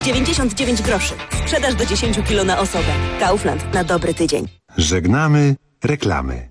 99 groszy. Sprzedaż do 10 kg na osobę. Kaufland na dobry tydzień. Żegnamy reklamy.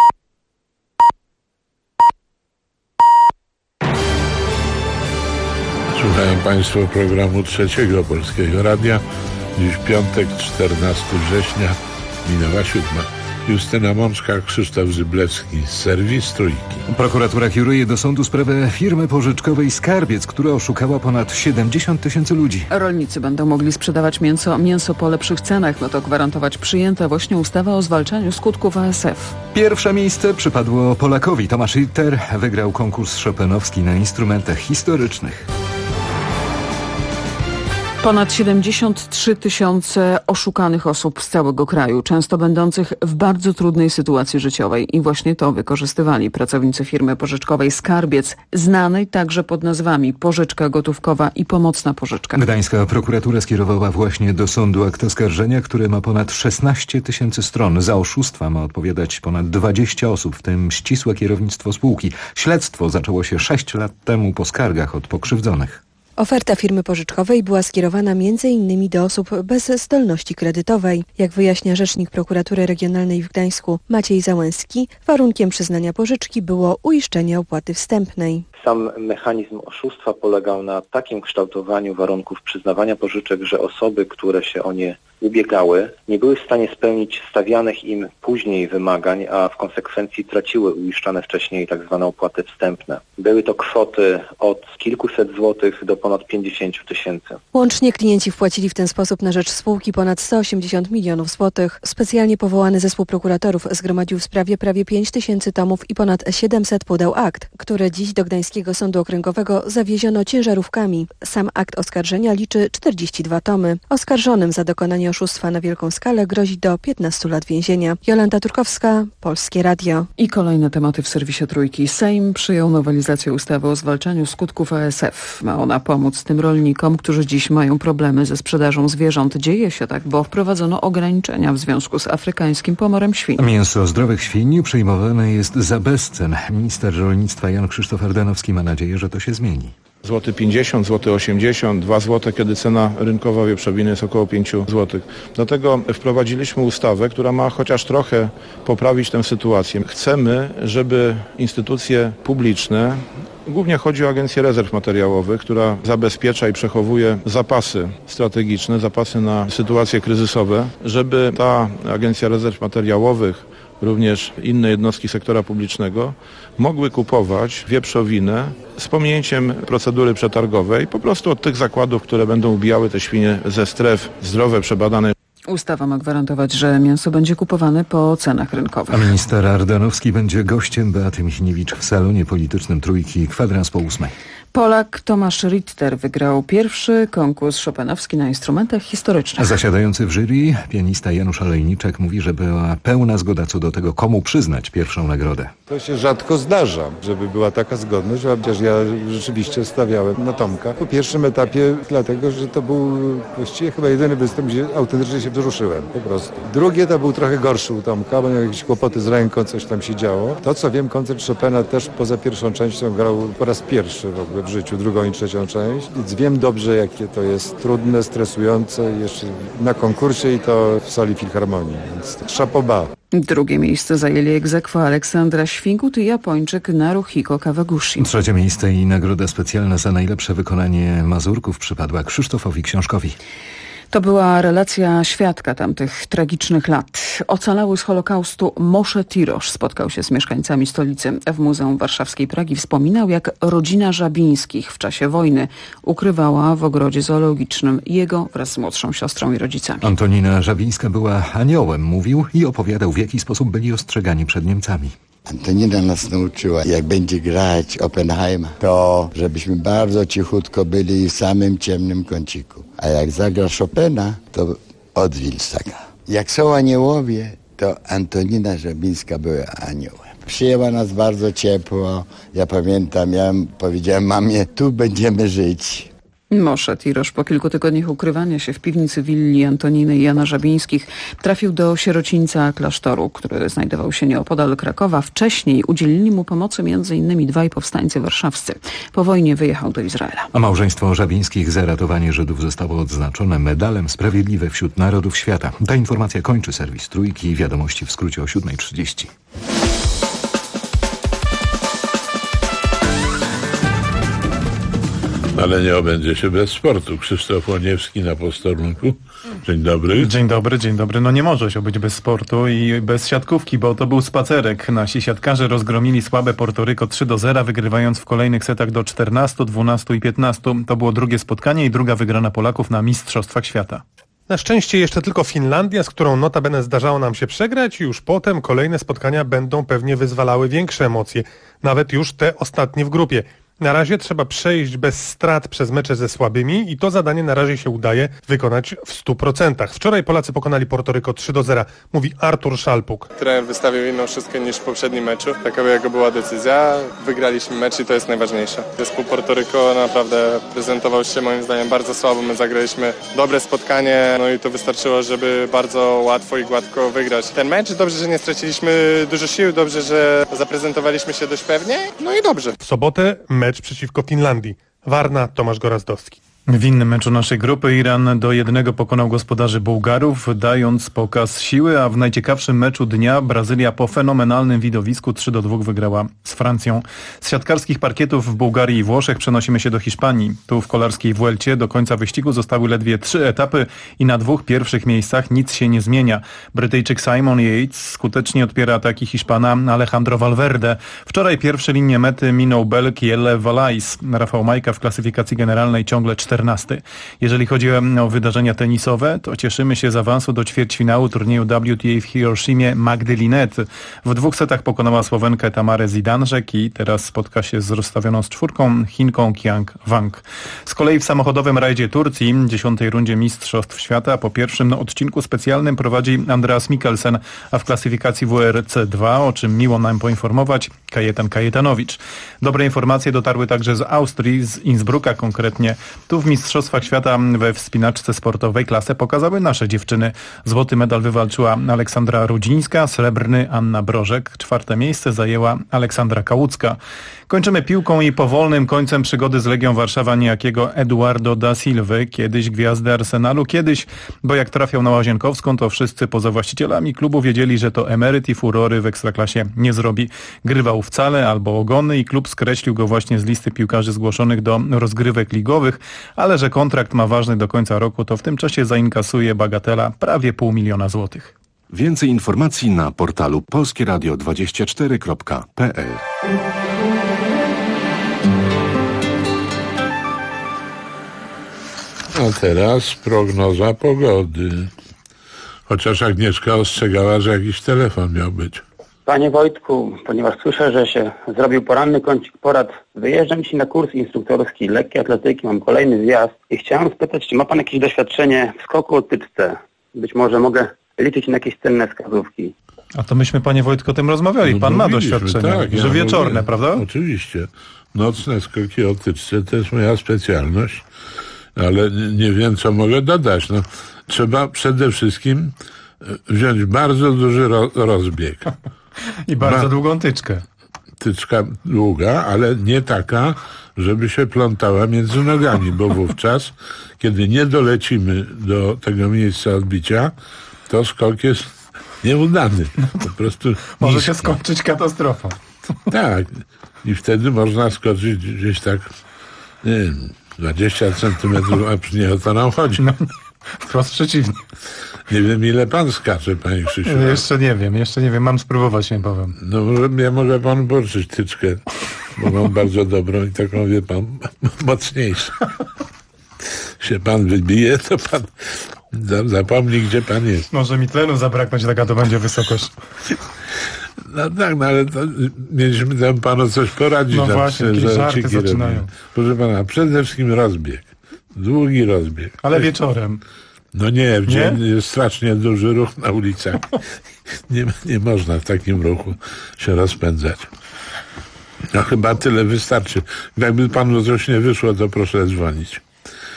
Słuchają Państwo programu Trzeciego Polskiego Radia. Dziś piątek, 14 września, minęła 7. Justyna Mączka, Krzysztof Zyblewski z serwis Trójki. Prokuratura kieruje do sądu sprawę firmy pożyczkowej Skarbiec, która oszukała ponad 70 000 ludzi. Rolnicy będą mogli sprzedawać mięso po lepszych cenach. Ma to gwarantować przyjęta właśnie ustawa o zwalczaniu skutków ASF. Pierwsze miejsce przypadło Polakowi. Tomasz Ritter wygrał konkurs chopinowski na instrumentach historycznych. Ponad 73 000 oszukanych osób z całego kraju, często będących w bardzo trudnej sytuacji życiowej. I właśnie to wykorzystywali pracownicy firmy pożyczkowej Skarbiec, znanej także pod nazwami Pożyczka Gotówkowa i Pomocna Pożyczka. Gdańska prokuratura skierowała właśnie do sądu akt oskarżenia, które ma ponad 16 000 stron. Za oszustwa ma odpowiadać ponad 20 osób, w tym ścisłe kierownictwo spółki. Śledztwo zaczęło się 6 lat temu po skargach od pokrzywdzonych. Oferta firmy pożyczkowej była skierowana m.in. do osób bez zdolności kredytowej. Jak wyjaśnia rzecznik prokuratury regionalnej w Gdańsku Maciej Załęski, warunkiem przyznania pożyczki było uiszczenie opłaty wstępnej. Sam mechanizm oszustwa polegał na takim kształtowaniu warunków przyznawania pożyczek, że osoby, które się o nie ubiegały, nie były w stanie spełnić stawianych im później wymagań, a w konsekwencji traciły uiszczane wcześniej tzw. opłaty wstępne. Były to kwoty od kilkuset złotych do ponad 50 000. Łącznie klienci wpłacili w ten sposób na rzecz spółki ponad 180 milionów złotych. Specjalnie powołany zespół prokuratorów zgromadził w sprawie prawie 5 000 tomów i ponad 700 pudeł akt, które dziś do Gdańskiego Sądu Okręgowego zawieziono ciężarówkami. Sam akt oskarżenia liczy 42 tomy. Oskarżonym za dokonanie oszustwa na wielką skalę grozi do 15 lat więzienia. Jolanta Turkowska, Polskie Radio. I kolejne tematy w serwisie Trójki. Sejm przyjął nowelizację ustawy o zwalczaniu skutków ASF. Ma ona pomóc tym rolnikom, którzy dziś mają problemy ze sprzedażą zwierząt. Dzieje się tak, bo wprowadzono ograniczenia w związku z afrykańskim pomorem świń. Mięso zdrowych świń przyjmowane jest za bezcen. Minister rolnictwa Jan Krzysztof Ardanowski ma nadzieję, że to się zmieni. Złoty 50, złoty 80, 2 zł, kiedy cena rynkowa wieprzowiny jest około 5 zł. Dlatego wprowadziliśmy ustawę, która ma chociaż trochę poprawić tę sytuację. Chcemy, żeby instytucje publiczne, głównie chodzi o Agencję Rezerw Materiałowych, która zabezpiecza i przechowuje zapasy strategiczne, zapasy na sytuacje kryzysowe, żeby ta Agencja Rezerw Materiałowych, również inne jednostki sektora publicznego mogły kupować wieprzowinę z pominięciem procedury przetargowej po prostu od tych zakładów, które będą ubijały te świnie ze stref zdrowe, przebadane. Ustawa ma gwarantować, że mięso będzie kupowane po cenach rynkowych. A minister Ardanowski będzie gościem Beaty Michniewicz w salonie politycznym Trójki, 7:15. Polak Tomasz Ritter wygrał pierwszy konkurs chopinowski na instrumentach historycznych. Zasiadający w jury pianista Janusz Olejniczek mówi, że była pełna zgoda co do tego, komu przyznać pierwszą nagrodę. To się rzadko zdarza, żeby była taka zgodność, chociaż ja rzeczywiście stawiałem na Tomka. Po pierwszym etapie dlatego, że to był właściwie chyba jedyny występ, gdzie autentycznie się wzruszyłem po prostu. Drugi etap był trochę gorszy u Tomka, bo miał jakieś kłopoty z ręką, coś tam się działo. To co wiem, koncert Chopina też poza pierwszą częścią grał po raz pierwszy w ogóle w życiu, drugą i trzecią część, więc wiem dobrze, jakie to jest trudne, stresujące, jeszcze na konkursie i to w sali Filharmonii, więc chapeau bas. Drugie miejsce zajęli ex aequo Aleksandra Świngut i Japończyk Naruhiko Kawaguchi. Trzecie miejsce i nagroda specjalna za najlepsze wykonanie mazurków przypadła Krzysztofowi Książkowi. To była relacja świadka tamtych tragicznych lat. Ocalały z Holokaustu Moshe Tirosz spotkał się z mieszkańcami stolicy. W Muzeum Warszawskiej Pragi wspominał, jak rodzina Żabińskich w czasie wojny ukrywała w ogrodzie zoologicznym jego wraz z młodszą siostrą i rodzicami. Antonina Żabińska była aniołem, mówił i opowiadał, w jaki sposób byli ostrzegani przed Niemcami. Antonina nas nauczyła, jak będzie grać Oppenheima, to żebyśmy bardzo cichutko byli w samym ciemnym kąciku. A jak zagra Chopina, to odwilż zagra. Jak są aniołowie, to Antonina Żabińska była aniołem. Przyjęła nas bardzo ciepło. Ja pamiętam, powiedziałem mamie, tu będziemy żyć. Moshe Tirosz po kilku tygodniach ukrywania się w piwnicy willi Antoniny i Jana Żabińskich trafił do sierocińca klasztoru, który znajdował się nieopodal Krakowa. Wcześniej udzielili mu pomocy m.in. dwaj powstańcy warszawscy. Po wojnie wyjechał do Izraela. A małżeństwo Żabińskich za ratowanie Żydów zostało odznaczone medalem Sprawiedliwe wśród Narodów Świata. Ta informacja kończy serwis Trójki. Wiadomości w skrócie o 7:30. Ale nie obędzie się bez sportu. Krzysztof Łoniewski na posterunku. Dzień dobry. Dzień dobry. No nie może się być bez sportu i bez siatkówki, bo to był spacerek. Nasi siatkarze rozgromili słabe Portoryko 3-0, wygrywając w kolejnych setach do 14, 12 i 15. To było drugie spotkanie i druga wygrana Polaków na Mistrzostwach Świata. Na szczęście jeszcze tylko Finlandia, z którą notabene zdarzało nam się przegrać i już potem kolejne spotkania będą pewnie wyzwalały większe emocje. Nawet już te ostatnie w grupie. Na razie trzeba przejść bez strat przez mecze ze słabymi i to zadanie na razie się udaje wykonać w 100%. Wczoraj Polacy pokonali Portoryko 3-0, mówi Artur Szalpuk. Trener wystawił inną szóstkę niż w poprzednim meczu. Taka jego była decyzja. Wygraliśmy mecz i to jest najważniejsze. Zespół Portoryko naprawdę prezentował się moim zdaniem bardzo słabo. My zagraliśmy dobre spotkanie, no i to wystarczyło, żeby bardzo łatwo i gładko wygrać ten mecz. Dobrze, że nie straciliśmy dużo sił, dobrze, że zaprezentowaliśmy się dość pewnie, no i dobrze. W sobotę mecz przeciwko Finlandii. Warna, Tomasz Gorazdowski. W innym meczu naszej grupy Iran do 1 pokonał gospodarzy Bułgarów, dając pokaz siły, a w najciekawszym meczu dnia Brazylia po fenomenalnym widowisku 3-2 wygrała z Francją. Z siatkarskich parkietów w Bułgarii i Włoszech przenosimy się do Hiszpanii. Tu w kolarskiej Vuelcie do końca wyścigu zostały ledwie 3 etapy i na 2 pierwszych miejscach nic się nie zmienia. Brytyjczyk Simon Yates skutecznie odpiera ataki Hiszpana Alejandro Valverde. Wczoraj pierwsze linie mety minął Belg Jelle Valais. Rafał Majka w klasyfikacji generalnej ciągle 14. Jeżeli chodzi o wydarzenia tenisowe, to cieszymy się z awansu do ćwierćfinału turnieju WTA w Hiroshimie Magdy Linette. W 2 setach pokonała Słowenkę Tamarę Zidanżek i teraz spotka się z rozstawioną z 4 Chinką Qiang Wang. Z kolei w samochodowym rajdzie Turcji, 10. rundzie Mistrzostw Świata, po pierwszym odcinku specjalnym prowadzi Andreas Mikkelsen, a w klasyfikacji WRC2, o czym miło nam poinformować, Kajetan Kajetanowicz. Dobre informacje dotarły także z Austrii, z Innsbrucka konkretnie. Tu w Mistrzostwach Świata we wspinaczce sportowej klasę pokazały nasze dziewczyny. Złoty medal wywalczyła Aleksandra Rudzińska, srebrny Anna Brożek. 4. miejsce zajęła Aleksandra Kałucka. Kończymy piłką i powolnym końcem przygody z Legią Warszawa niejakiego Eduardo da Silvy. Kiedyś gwiazdy Arsenalu, kiedyś, bo jak trafiał na Łazienkowską, to wszyscy poza właścicielami klubu wiedzieli, że to emeryt i furory w Ekstraklasie nie zrobi. Grywał wcale albo ogony i klub skreślił go właśnie z listy piłkarzy zgłoszonych do rozgrywek ligowych, ale że kontrakt ma ważny do końca roku, to w tym czasie zainkasuje bagatela prawie 500 000 złotych. Więcej informacji na portalu polskieradio24.pl. A teraz prognoza pogody. Chociaż Agnieszka ostrzegała, że jakiś telefon miał być. Panie Wojtku, ponieważ słyszę, że się zrobił poranny kącik porad, wyjeżdżam dzisiaj na kurs instruktorski lekkiej atletyki, mam kolejny zjazd i chciałem spytać, czy ma Pan jakieś doświadczenie w skoku o tyczce? Być może mogę liczyć na jakieś cenne wskazówki. A to myśmy, Panie Wojtku, o tym rozmawiali. Pan ma doświadczenie, tak, że wieczorne, prawda? Oczywiście. Nocne skoki o tyczce to jest moja specjalność, ale nie wiem, co mogę dodać. No, trzeba przede wszystkim wziąć bardzo duży rozbieg. I bardzo długą tyczkę. Tyczka długa, ale nie taka, żeby się plątała między nogami, bo wówczas, kiedy nie dolecimy do tego miejsca odbicia, to skok jest nieudany. Po prostu może się skończyć katastrofą. Tak. I wtedy można skoczyć gdzieś tak, nie wiem, 20 centymetrów, a przy nie o to nam chodzi. No, wprost przeciwnie. Nie wiem, ile pan skacze, panie Krzysiu. Jeszcze nie wiem. Mam spróbować, nie powiem. No, ja mogę panu pożyczyć tyczkę, bo mam bardzo dobrą i taką, wie pan, mocniejszą. Się pan wybije, to pan zapomni, gdzie pan jest. Może mi tlenu zabraknąć, taka to będzie wysokość. No tak, no ale to mieliśmy tam panu coś poradzić. No właśnie, jakieś żarty zaczynają. Proszę pana, przede wszystkim rozbieg. Długi rozbieg. Ale wieczorem. No nie, w dzień jest strasznie duży ruch na ulicach. Nie można w takim ruchu się rozpędzać. No chyba tyle wystarczy. Jakby panu coś nie wyszło, to proszę dzwonić.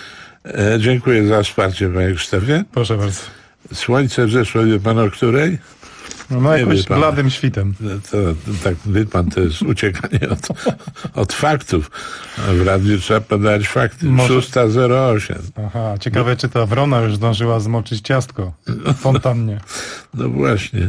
Dziękuję za wsparcie, panie Krzysztofie. Proszę bardzo. Słońce wzeszło, wie pan o której? No jakoś bladym świtem. To tak, wie pan, to jest uciekanie od faktów. W radiu trzeba podać fakty. 6:08. Aha, ciekawe, czy ta wrona już zdążyła zmoczyć ciastko w fontannie. No właśnie.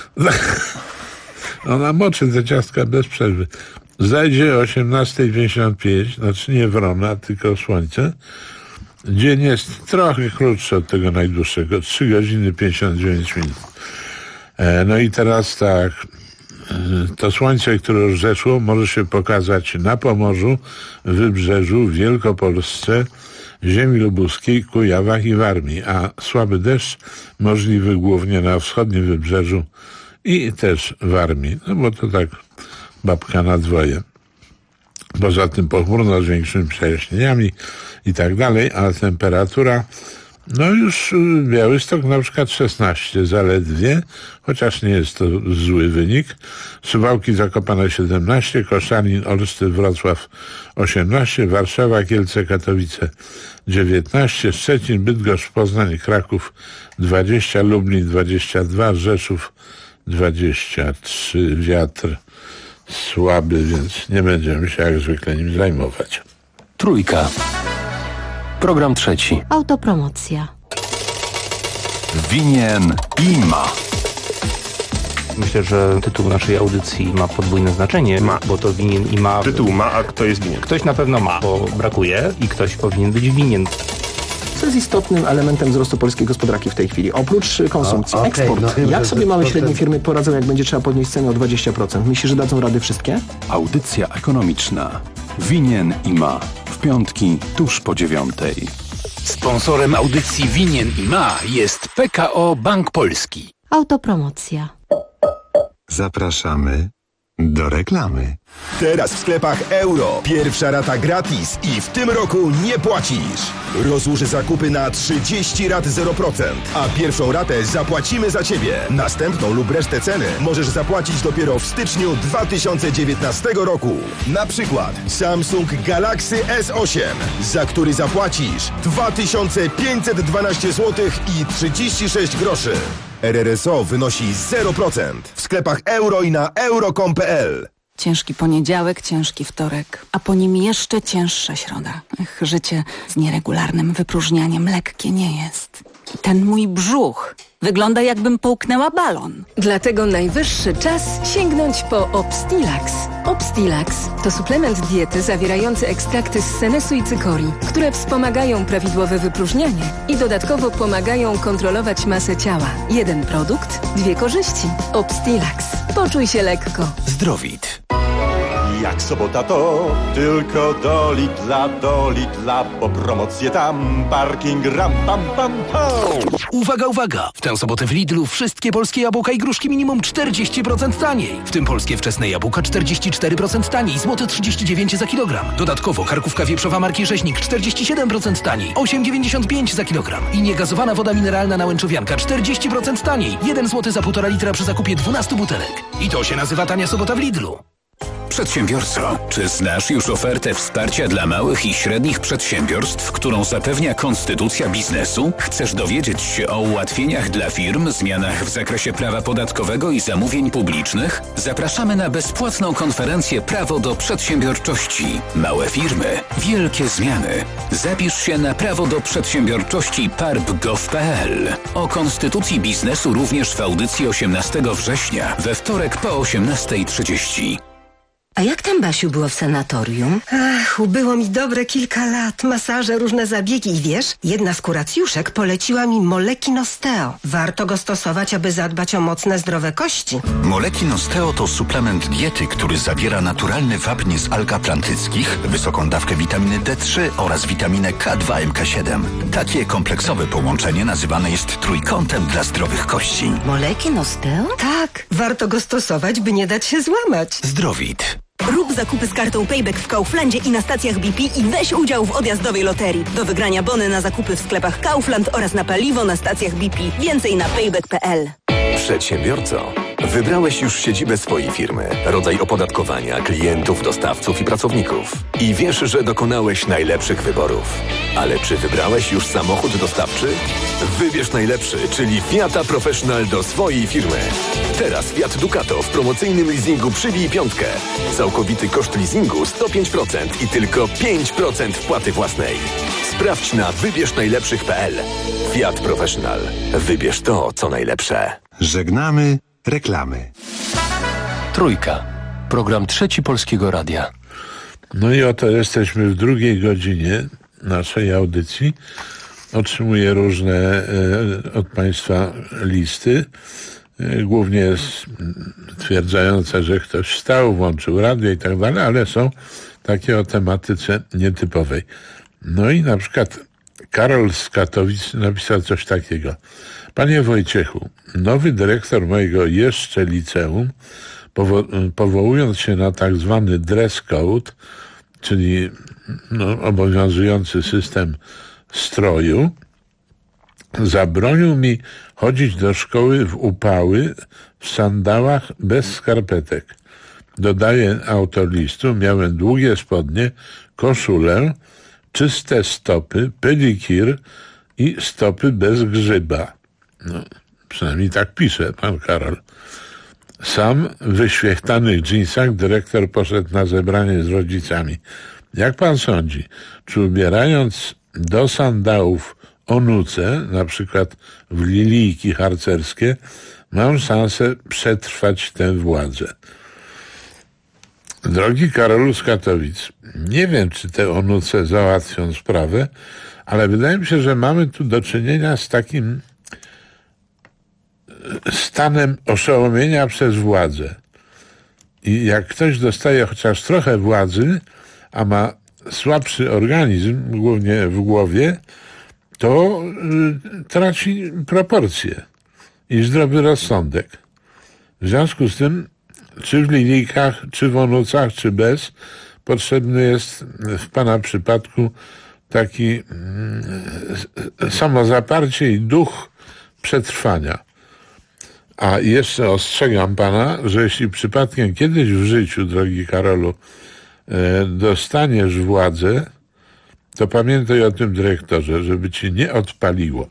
Ona moczy te ciastka bez przerwy. Zajdzie o 18:55, znaczy nie wrona, tylko słońce. Dzień jest trochę krótszy od tego najdłuższego, 3 godziny 59 minut. No i teraz tak, to słońce, które już zeszło, może się pokazać na Pomorzu, Wybrzeżu, Wielkopolsce, ziemi lubuskiej, Kujawach i Warmii, a słaby deszcz możliwy głównie na wschodnim Wybrzeżu i też Warmii, no bo to tak babka na dwoje. Poza tym pochmurno z większymi przejaśnieniami i tak dalej, a temperatura, no już Białystok na przykład 16 zaledwie, chociaż nie jest to zły wynik. Suwałki, Zakopane 17, Koszalin, Olsztyn, Wrocław 18, Warszawa, Kielce, Katowice 19, Szczecin, Bydgoszcz, Poznań, Kraków 20, Lublin 22, Rzeszów 23, wiatr słaby, więc nie będziemy się jak zwykle nim zajmować. Trójka. Program trzeci. Autopromocja. Winien i ma. Myślę, że tytuł naszej audycji ma podwójne znaczenie, bo to winien i ma. Tytuł ma, a kto jest winien? Ktoś na pewno ma, bo brakuje i ktoś powinien być winien. Co jest istotnym elementem wzrostu polskiej gospodarki w tej chwili? Oprócz konsumpcji, eksport. Jak sobie małe i średnie firmy poradzą, jak będzie trzeba podnieść cenę o 20%? Myślisz, że dadzą rady wszystkie? Audycja ekonomiczna. Winien i ma. W piątki, tuż po 9:00. Sponsorem audycji Winien i ma jest PKO Bank Polski. Autopromocja. Zapraszamy do reklamy. Teraz w sklepach Euro. Pierwsza rata gratis i w tym roku nie płacisz. Rozłóż zakupy na 30 rat 0%, a pierwszą ratę zapłacimy za Ciebie. Następną lub resztę ceny możesz zapłacić dopiero w styczniu 2019 roku. Na przykład Samsung Galaxy S8, za który zapłacisz 2512 zł i 36 groszy. RRSO wynosi 0% w sklepach Euro i na euro.com.pl. Ciężki poniedziałek, ciężki wtorek, a po nim jeszcze cięższa środa. Życie z nieregularnym wypróżnianiem lekkie nie jest. I ten mój brzuch wygląda, jakbym połknęła balon. Dlatego najwyższy czas sięgnąć po Obstilax. Obstilax to suplement diety zawierający ekstrakty z senesu i cykorii, które wspomagają prawidłowe wypróżnianie i dodatkowo pomagają kontrolować masę ciała. Jeden produkt, 2 korzyści. Obstilax. Poczuj się lekko. Zdrowit. Jak sobota to tylko do Lidla, bo promocje tam, parking ram pam pam pam. Uwaga, uwaga! W tę sobotę w Lidlu wszystkie polskie jabłka i gruszki minimum 40% taniej. W tym polskie wczesne jabłka 44% taniej, złote 39 za kilogram. Dodatkowo karkówka wieprzowa marki Rzeźnik 47% taniej, 8,95 za kilogram. I niegazowana woda mineralna Nałęczowianka 40% taniej, 1 zł za 1,5 litra przy zakupie 12 butelek. I to się nazywa tania sobota w Lidlu. Przedsiębiorco, czy znasz już ofertę wsparcia dla małych i średnich przedsiębiorstw, którą zapewnia Konstytucja Biznesu? Chcesz dowiedzieć się o ułatwieniach dla firm, zmianach w zakresie prawa podatkowego i zamówień publicznych? Zapraszamy na bezpłatną konferencję Prawo do Przedsiębiorczości. Małe firmy, wielkie zmiany. Zapisz się na Prawo do Przedsiębiorczości parb.gov.pl. O Konstytucji Biznesu również w audycji 18 września, we wtorek po 18:30. A jak tam, Basiu, było w sanatorium? Ach, ubyło mi dobre kilka lat. Masaże, różne zabiegi i wiesz, jedna z kuracjuszek poleciła mi Molekin Osteo. Warto go stosować, aby zadbać o mocne, zdrowe kości. Molekin Osteo to suplement diety, który zawiera naturalny wapń z alg atlantyckich, wysoką dawkę witaminy D3 oraz witaminę K2 MK7. Takie kompleksowe połączenie nazywane jest trójkątem dla zdrowych kości. Molekin Osteo? Tak, warto go stosować, by nie dać się złamać. Zdrowit. Rób zakupy z kartą Payback w Kauflandzie i na stacjach BP i weź udział w odjazdowej loterii. Do wygrania bony na zakupy w sklepach Kaufland oraz na paliwo na stacjach BP. Więcej na payback.pl. Przedsiębiorco, Wybrałeś już siedzibę swojej firmy, rodzaj opodatkowania, klientów, dostawców i pracowników. I wiesz, że dokonałeś najlepszych wyborów. Ale czy wybrałeś już samochód dostawczy? Wybierz najlepszy, czyli Fiata Professional do swojej firmy. Teraz Fiat Ducato w promocyjnym leasingu przybij 5. Całkowity koszt leasingu 105% i tylko 5% wpłaty własnej. Sprawdź na wybiersznajlepszych.pl. Fiat Professional. Wybierz to, co najlepsze. Żegnamy reklamy. Trójka. Program Trzeci Polskiego Radia. No i oto jesteśmy w drugiej godzinie naszej audycji. Otrzymuję różne od Państwa listy, głównie stwierdzające, że ktoś wstał, włączył radio i tak dalej, ale są takie o tematyce nietypowej. No i na przykład Karol z Katowic napisał coś takiego. Panie Wojciechu, nowy dyrektor mojego jeszcze liceum, powołując się na tak zwany dress code, czyli obowiązujący system stroju, zabronił mi chodzić do szkoły w upały w sandałach bez skarpetek. Dodaje autor listu, miałem długie spodnie, koszulę, czyste stopy, pedikir i stopy bez grzyba. No, przynajmniej tak pisze pan Karol. Sam w wyświechtanych dżinsach dyrektor poszedł na zebranie z rodzicami. Jak pan sądzi, czy ubierając do sandałów onuce, na przykład w lilijki harcerskie, mam szansę przetrwać tę władzę? Drogi Karolu z Katowic, nie wiem, czy te onuce załatwią sprawę, ale wydaje mi się, że mamy tu do czynienia z takim stanem oszołomienia przez władzę. I jak ktoś dostaje chociaż trochę władzy, a ma słabszy organizm, głównie w głowie, to traci proporcje i zdrowy rozsądek. W związku z tym, czy w lilijkach, czy w onucach, czy bez, potrzebny jest w pana przypadku taki samozaparcie i duch przetrwania. A jeszcze ostrzegam pana, że jeśli przypadkiem kiedyś w życiu, drogi Karolu, dostaniesz władzę, to pamiętaj o tym dyrektorze, żeby ci nie odpaliło.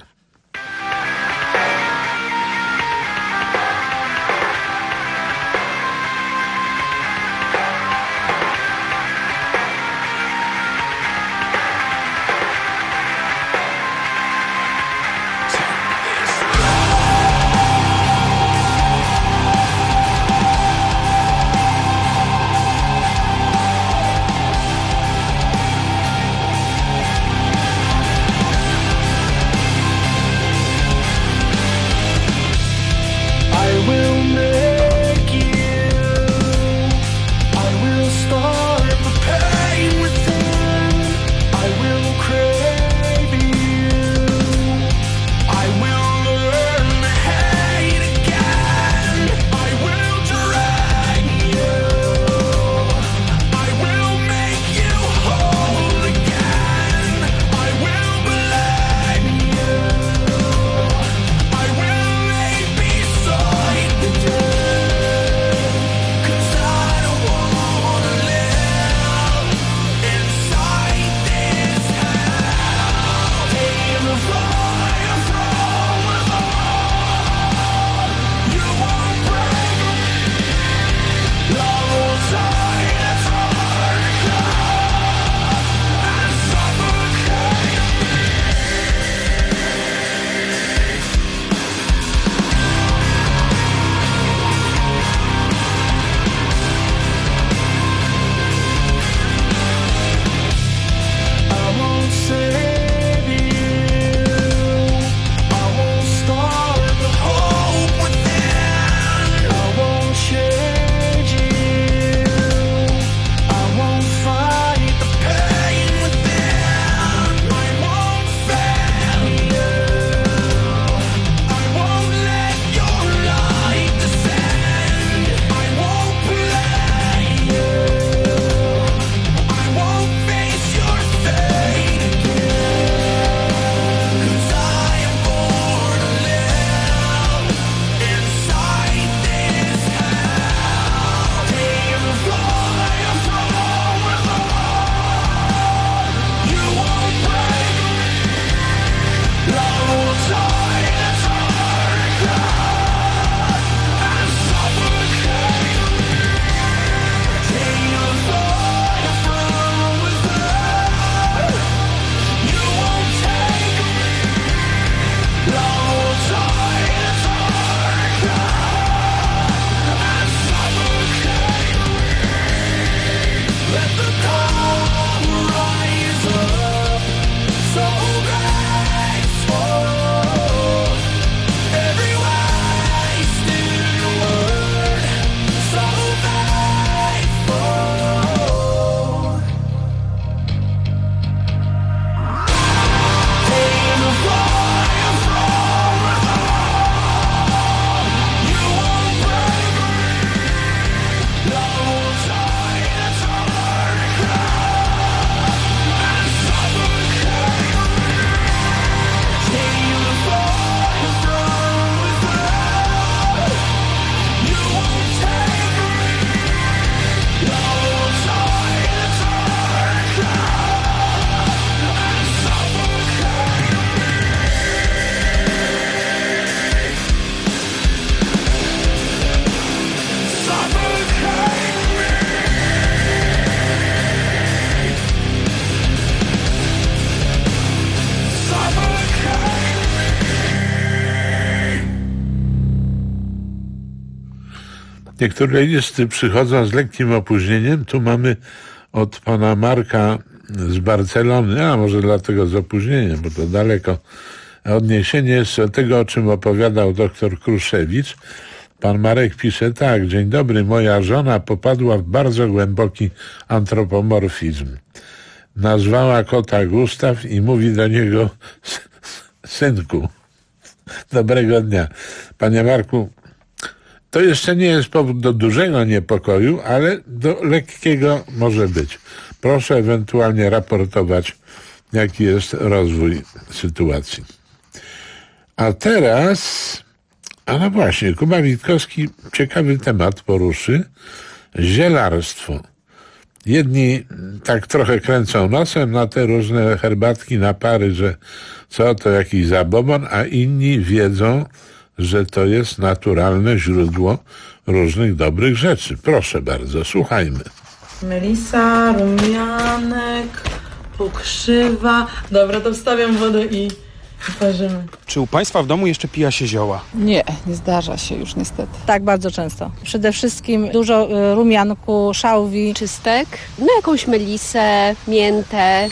Niektóre listy przychodzą z lekkim opóźnieniem. Tu mamy od pana Marka z Barcelony, a może dlatego z opóźnieniem, bo to daleko. Odniesienie jest do tego, o czym opowiadał dr Kruszewicz. Pan Marek pisze tak: dzień dobry, moja żona popadła w bardzo głęboki antropomorfizm. Nazwała kota Gustaw i mówi do niego synku. Dobrego dnia. Panie Marku, to jeszcze nie jest powód do dużego niepokoju, ale do lekkiego może być. Proszę ewentualnie raportować, jaki jest rozwój sytuacji. A teraz, no właśnie, Kuba Witkowski ciekawy temat poruszy. Zielarstwo. Jedni tak trochę kręcą nosem na te różne herbatki, napary, że co to jakiś zabobon, a inni wiedzą, że to jest naturalne źródło różnych dobrych rzeczy. Proszę bardzo, słuchajmy. Melisa, rumianek, pokrzywa. Dobra, to wstawiam wodę i parzymy. Czy u Państwa w domu jeszcze pija się zioła? Nie zdarza się już niestety. Tak, bardzo często. Przede wszystkim dużo rumianku, szałwi. Czystek, no jakąś melisę, miętę.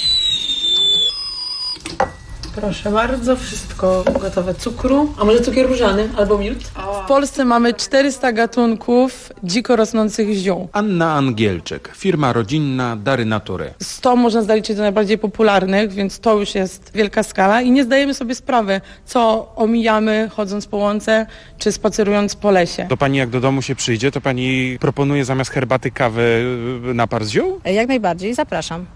Proszę bardzo, wszystko gotowe. Cukru, a może cukier różany albo miód? W Polsce mamy 400 gatunków dziko rosnących ziół. Anna Angielczek, firma rodzinna Dary Natury. 100 można zaliczyć do najbardziej popularnych, więc to już jest wielka skala i nie zdajemy sobie sprawy, co omijamy chodząc po łące czy spacerując po lesie. To pani jak do domu się przyjdzie, to pani proponuje zamiast herbaty kawy napar z ziół? Jak najbardziej, zapraszam.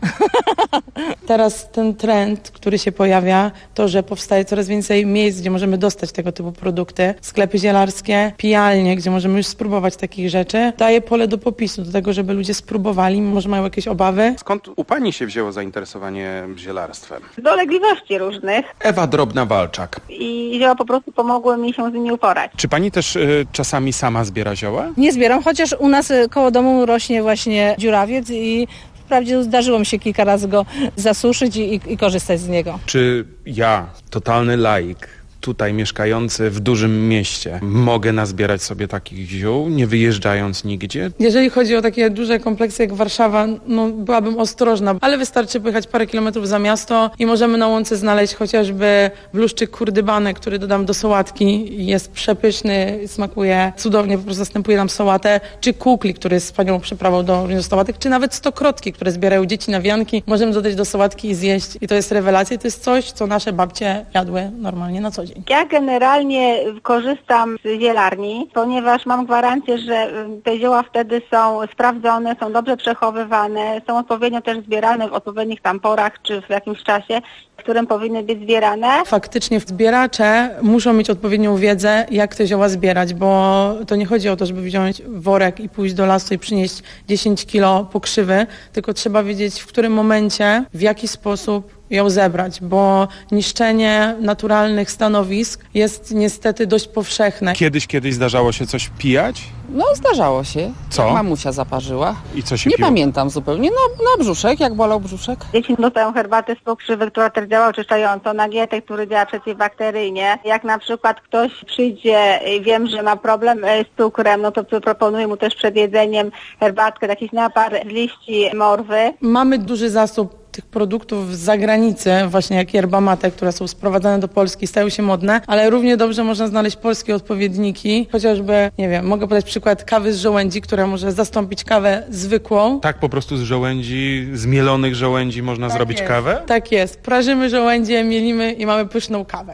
Teraz ten trend, który się pojawia, to, że powstaje coraz więcej miejsc, gdzie możemy dostać tego typu produkty, sklepy zielarskie, pijalnie, gdzie możemy już spróbować takich rzeczy, daje pole do popisu, do tego, żeby ludzie spróbowali, może mają jakieś obawy. Skąd u pani się wzięło zainteresowanie zielarstwem? Z dolegliwości różnych. Ewa Drobna-Walczak. I zioła po prostu pomogły mi się z nimi uporać. Czy pani też czasami sama zbiera zioła? Nie zbieram, chociaż u nas koło domu rośnie właśnie dziurawiec i wprawdzie zdarzyło mi się kilka razy go zasuszyć i korzystać z niego. Czy ja, totalny laik, tutaj mieszkający w dużym mieście, mogę nazbierać sobie takich ziół, nie wyjeżdżając nigdzie? Jeżeli chodzi o takie duże kompleksy jak Warszawa, no byłabym ostrożna, ale wystarczy pojechać parę kilometrów za miasto i możemy na łące znaleźć chociażby bluszczyk kurdybanek, który dodam do sałatki. Jest przepyszny, smakuje cudownie, po prostu zastępuje nam sałatę, czy kukli, który jest wspaniałą przyprawą do sałatek, czy nawet stokrotki, które zbierają dzieci na wianki. Możemy dodać do sałatki i zjeść i to jest rewelacja. To jest coś, co nasze babcie jadły normalnie na co dzień. Ja generalnie korzystam z zielarni, ponieważ mam gwarancję, że te zioła wtedy są sprawdzone, są dobrze przechowywane, są odpowiednio też zbierane w odpowiednich tam porach czy w jakimś czasie, w którym powinny być zbierane. Faktycznie zbieracze muszą mieć odpowiednią wiedzę, jak te zioła zbierać, bo to nie chodzi o to, żeby wziąć worek i pójść do lasu i przynieść 10 kilo pokrzywy, tylko trzeba wiedzieć, w którym momencie, w jaki sposób ją zebrać, bo niszczenie naturalnych stanowisk jest niestety dość powszechne. Kiedyś zdarzało się coś pijać? No zdarzało się. Co? Jak mamusia zaparzyła. I co się Nie piło? pamiętam zupełnie. Na brzuszek, jak bolał brzuszek. Dzieci dostają herbatę z pokrzywy, która też działa oczyszczająco, nagietę, który działa przeciwbakteryjnie. Jak na przykład ktoś przyjdzie i wiem, że ma problem z cukrem, no to proponuję mu też przed jedzeniem herbatkę, jakiś napar z liści morwy. Mamy duży zasób tych produktów z zagranicy, właśnie jak yerba mate, które są sprowadzane do Polski, stają się modne, ale równie dobrze można znaleźć polskie odpowiedniki, chociażby, nie wiem, mogę podać przykład kawy z żołędzi, która może zastąpić kawę zwykłą. Tak po prostu z żołędzi, z mielonych żołędzi można zrobić kawę? Tak jest. Prażymy żołędzie, mielimy i mamy pyszną kawę.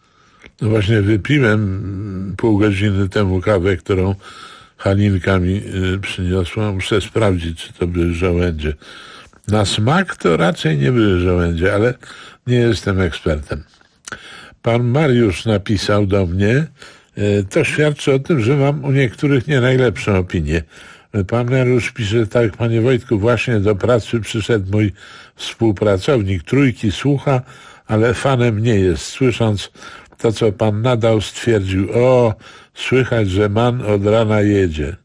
No właśnie wypiłem pół godziny temu kawę, którą Halinka mi przyniosła. Muszę sprawdzić, czy to były żołędzie. Na smak to raczej nie były żołędzie, ale nie jestem ekspertem. Pan Mariusz napisał do mnie, to świadczy o tym, że mam u niektórych nie najlepszą opinię. Pan Mariusz pisze tak: panie Wojtku, właśnie do pracy przyszedł mój współpracownik, trójki słucha, ale fanem nie jest. Słysząc to, co pan nadał, stwierdził: o, słychać, że man od rana jedzie.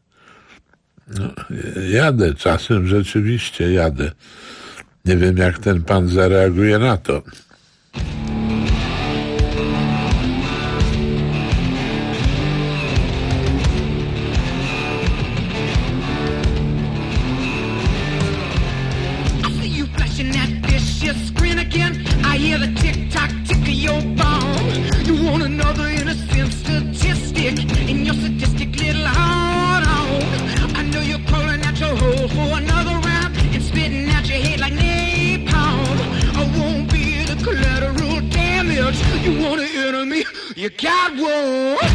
No, jadę czasem, rzeczywiście jadę. Nie wiem, jak ten pan zareaguje na to. me, you got one.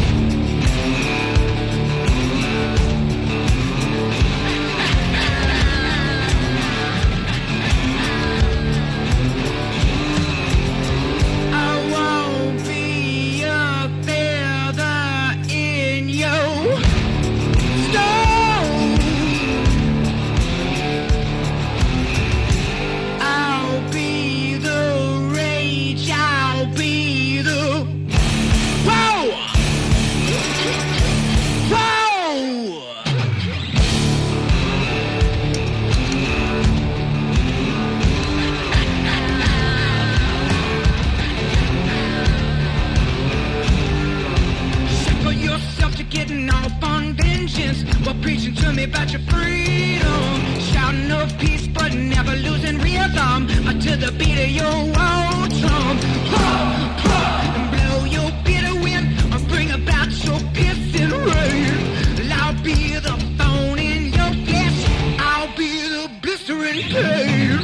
Preaching to me about your freedom, shouting of peace but never losing rhythm to the beat of your own drum. And blow your bitter wind and bring about your piercing rain. I'll be the thorn in your flesh, I'll be the blistering pain.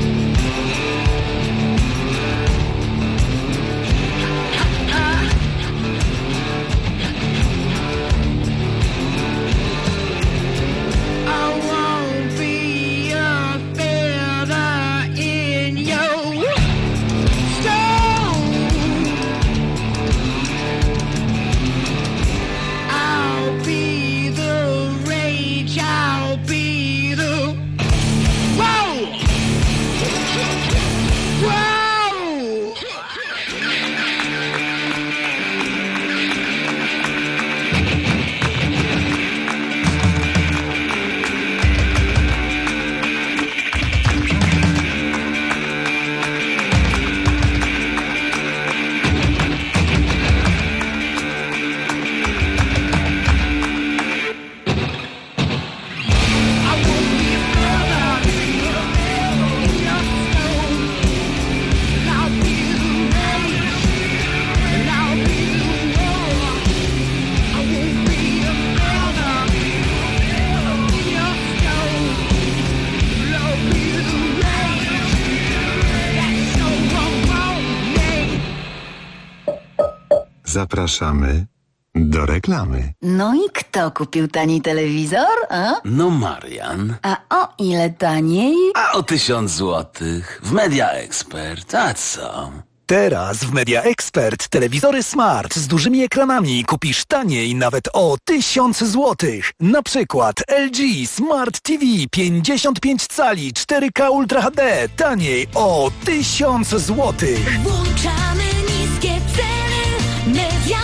Zapraszamy do reklamy. No i kto kupił tani telewizor? A? No Marian. A o ile taniej? A o 1000 złotych. W Media Expert. A co? Teraz w Media Expert telewizory smart z dużymi ekranami kupisz taniej nawet o 1000 złotych. Na przykład LG Smart TV 55 cali 4K Ultra HD taniej o 1000 złotych. Włączamy niskie ceny. Media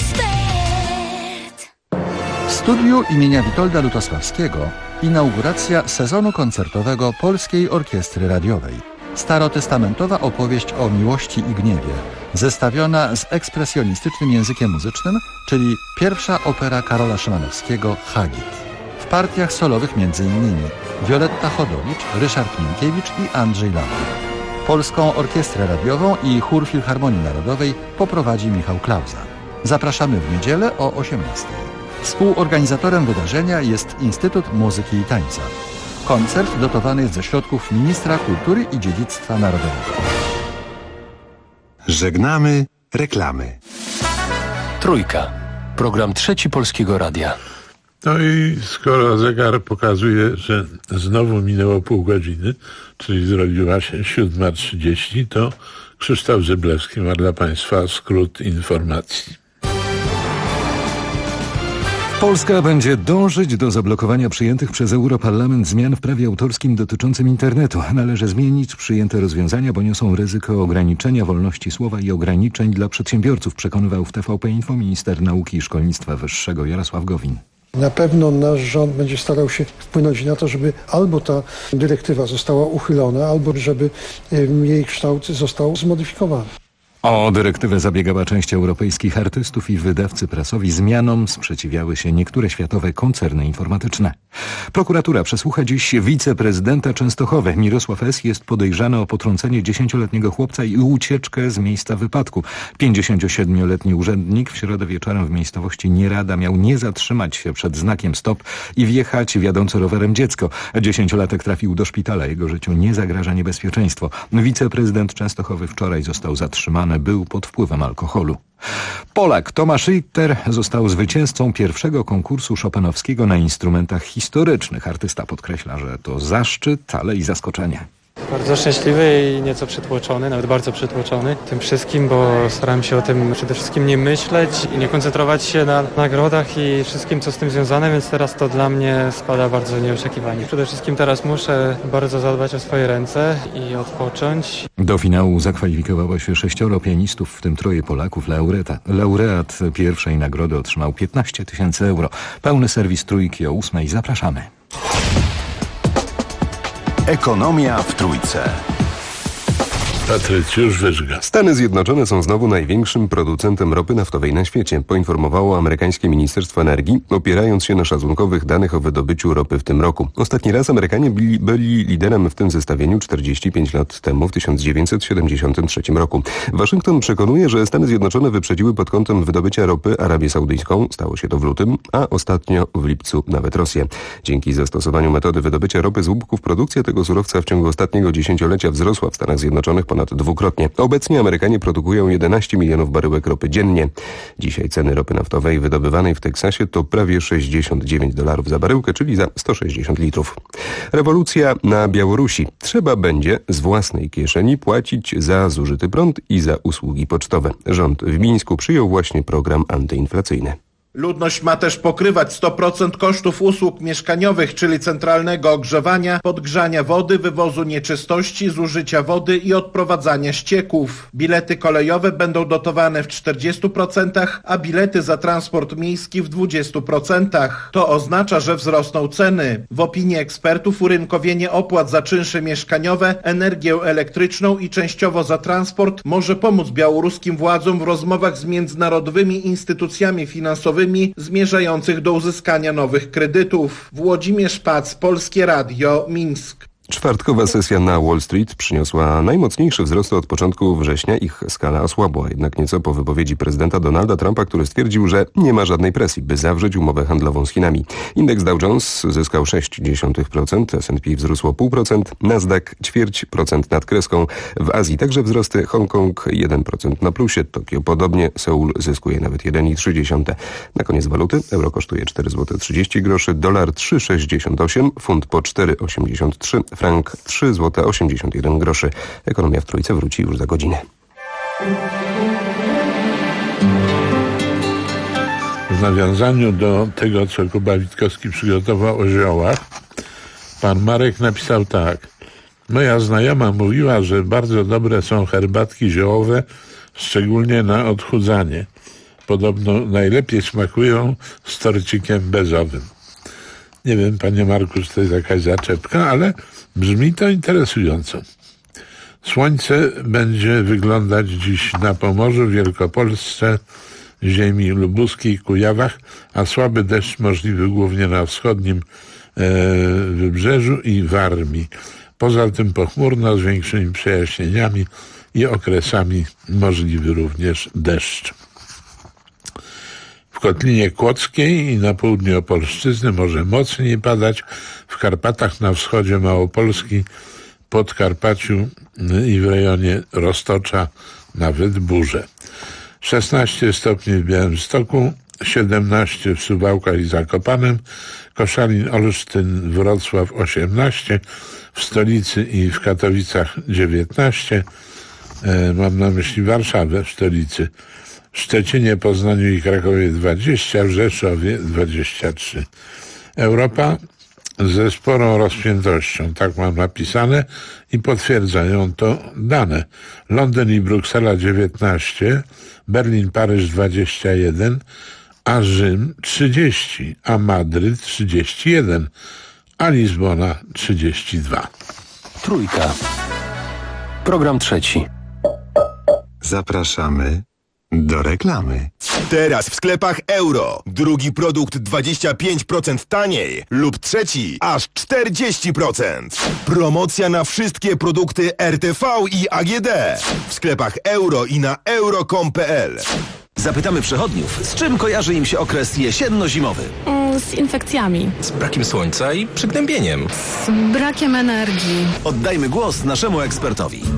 Expert. W studiu imienia Witolda Lutosławskiego inauguracja sezonu koncertowego Polskiej Orkiestry Radiowej. Starotestamentowa opowieść o miłości i gniewie, zestawiona z ekspresjonistycznym językiem muzycznym, czyli pierwsza opera Karola Szymanowskiego Hagit. W partiach solowych m.in. Wioletta Chodowicz, Ryszard Minkiewicz i Andrzej Lampy. Polską Orkiestrę Radiową i Chór Filharmonii Narodowej poprowadzi Michał Klauza. Zapraszamy w niedzielę o 18:00. Współorganizatorem wydarzenia jest Instytut Muzyki i Tańca. Koncert dotowany jest ze środków Ministra Kultury i Dziedzictwa Narodowego. Żegnamy reklamy. Trójka. Program Trzeci Polskiego Radia. No i skoro zegar pokazuje, że znowu minęło pół godziny, czyli zrobiła się 7:30, to Krzysztof Zyblewski ma dla Państwa skrót informacji. Polska będzie dążyć do zablokowania przyjętych przez Europarlament zmian w prawie autorskim dotyczącym internetu. Należy zmienić przyjęte rozwiązania, bo niosą ryzyko ograniczenia wolności słowa i ograniczeń dla przedsiębiorców, przekonywał w TVP Info minister nauki i szkolnictwa wyższego Jarosław Gowin. Na pewno nasz rząd będzie starał się wpłynąć na to, żeby albo ta dyrektywa została uchylona, albo żeby jej kształt został zmodyfikowany. O dyrektywę zabiegała część europejskich artystów i wydawcy prasowi. Zmianom sprzeciwiały się niektóre światowe koncerny informatyczne. Prokuratura przesłucha dziś wiceprezydenta Częstochowy. Mirosław S. jest podejrzany o potrącenie 10-letniego chłopca i ucieczkę z miejsca wypadku. 57-letni urzędnik w środę wieczorem w miejscowości Nierada miał nie zatrzymać się przed znakiem stop i wjechać wiadące rowerem dziecko. 10-latek trafił do szpitala. Jego życiu nie zagraża niebezpieczeństwo. Wiceprezydent Częstochowy wczoraj został zatrzymany był pod wpływem alkoholu. Polak Tomasz Richter został zwycięzcą pierwszego konkursu chopinowskiego na instrumentach historycznych. Artysta podkreśla, że to zaszczyt, ale i zaskoczenie. Bardzo szczęśliwy i nieco przytłoczony, nawet bardzo przytłoczony tym wszystkim, bo starałem się o tym przede wszystkim nie myśleć i nie koncentrować się na nagrodach i wszystkim, co z tym związane, więc teraz to dla mnie spada bardzo nieoczekiwanie. Przede wszystkim teraz muszę bardzo zadbać o swoje ręce i odpocząć. Do finału zakwalifikowało się 6 pianistów, w tym 3 Polaków. Laureat pierwszej nagrody otrzymał 15 000 euro. Pełny serwis Trójki o 8:00. Zapraszamy. Ekonomia w Trójce. Patrycjusz Wyżga. Stany Zjednoczone są znowu największym producentem ropy naftowej na świecie, poinformowało amerykańskie Ministerstwo Energii, opierając się na szacunkowych danych o wydobyciu ropy w tym roku. Ostatni raz Amerykanie byli liderem w tym zestawieniu 45 lat temu, w 1973 roku. Waszyngton przekonuje, że Stany Zjednoczone wyprzedziły pod kątem wydobycia ropy Arabię Saudyjską, stało się to w lutym, a ostatnio w lipcu nawet Rosję. Dzięki zastosowaniu metody wydobycia ropy z łupków produkcja tego surowca w ciągu ostatniego dziesięciolecia wzrosła w Stanach Zjednoczonych ponad dwukrotnie. Obecnie Amerykanie produkują 11 milionów baryłek ropy dziennie. Dzisiaj ceny ropy naftowej wydobywanej w Teksasie to prawie $69 za baryłkę, czyli za 160 litrów. Rewolucja na Białorusi. Trzeba będzie z własnej kieszeni płacić za zużyty prąd i za usługi pocztowe. Rząd w Mińsku przyjął właśnie program antyinflacyjny. Ludność ma też pokrywać 100% kosztów usług mieszkaniowych, czyli centralnego ogrzewania, podgrzania wody, wywozu nieczystości, zużycia wody i odprowadzania ścieków. Bilety kolejowe będą dotowane w 40%, a bilety za transport miejski w 20%. To oznacza, że wzrosną ceny. W opinii ekspertów urynkowienie opłat za czynsze mieszkaniowe, energię elektryczną i częściowo za transport może pomóc białoruskim władzom w rozmowach z międzynarodowymi instytucjami finansowymi zmierzających do uzyskania nowych kredytów. Włodzimierz Pac, Polskie Radio, Mińsk. Czwartkowa sesja na Wall Street przyniosła najmocniejszy wzrost od początku września. Ich skala osłabła jednak nieco po wypowiedzi prezydenta Donalda Trumpa, który stwierdził, że nie ma żadnej presji, by zawrzeć umowę handlową z Chinami. Indeks Dow Jones zyskał 0,6%, S&P wzrósło 0,5%, Nasdaq 0,25% nad kreską. W Azji także wzrosty, Hongkong 1% na plusie, Tokio podobnie, Seul zyskuje nawet 1,3%. Na koniec waluty euro kosztuje 4,30 zł, dolar 3,68, funt po 4,83, frank 3,81 zł. Ekonomia w Trójce wróci już za godzinę. W nawiązaniu do tego, co Kuba Witkowski przygotował o ziołach, pan Marek napisał tak. Moja znajoma mówiła, że bardzo dobre są herbatki ziołowe, szczególnie na odchudzanie. Podobno najlepiej smakują z torcikiem bezowym. Nie wiem, panie Marku, czy to jest jakaś zaczepka, ale brzmi to interesująco. Słońce będzie wyglądać dziś na Pomorzu, Wielkopolsce, ziemi lubuskiej, Kujawach, a słaby deszcz możliwy głównie na wschodnim wybrzeżu i Warmii. Poza tym pochmurno z większymi przejaśnieniami i okresami możliwy również deszcz. W Kotlinie Kłodzkiej i na południu Opolszczyzny może mocniej padać, w Karpatach na wschodzie Małopolski, Podkarpaciu i w rejonie Roztocza nawet burze. 16 stopni w Białymstoku, 17 w Suwałkach i Zakopanem, Koszalin, Olsztyn, Wrocław 18, w stolicy i w Katowicach 19, mam na myśli Warszawę w stolicy, w Szczecinie, Poznaniu i Krakowie 20, w Rzeszowie 23. Europa ze sporą rozpiętością, tak mam napisane i potwierdzają to dane. Londyn i Bruksela 19, Berlin, Paryż 21, a Rzym 30, a Madryt 31, a Lizbona 32. Trójka. Program trzeci. Zapraszamy do reklamy. Teraz w sklepach Euro. Drugi produkt 25% taniej lub trzeci aż 40%. Promocja na wszystkie produkty RTV i AGD. W sklepach Euro i na euro.com.pl. Zapytamy przechodniów, z czym kojarzy im się okres jesienno-zimowy? Z infekcjami. Z brakiem słońca i przygnębieniem. Z brakiem energii. Oddajmy głos naszemu ekspertowi.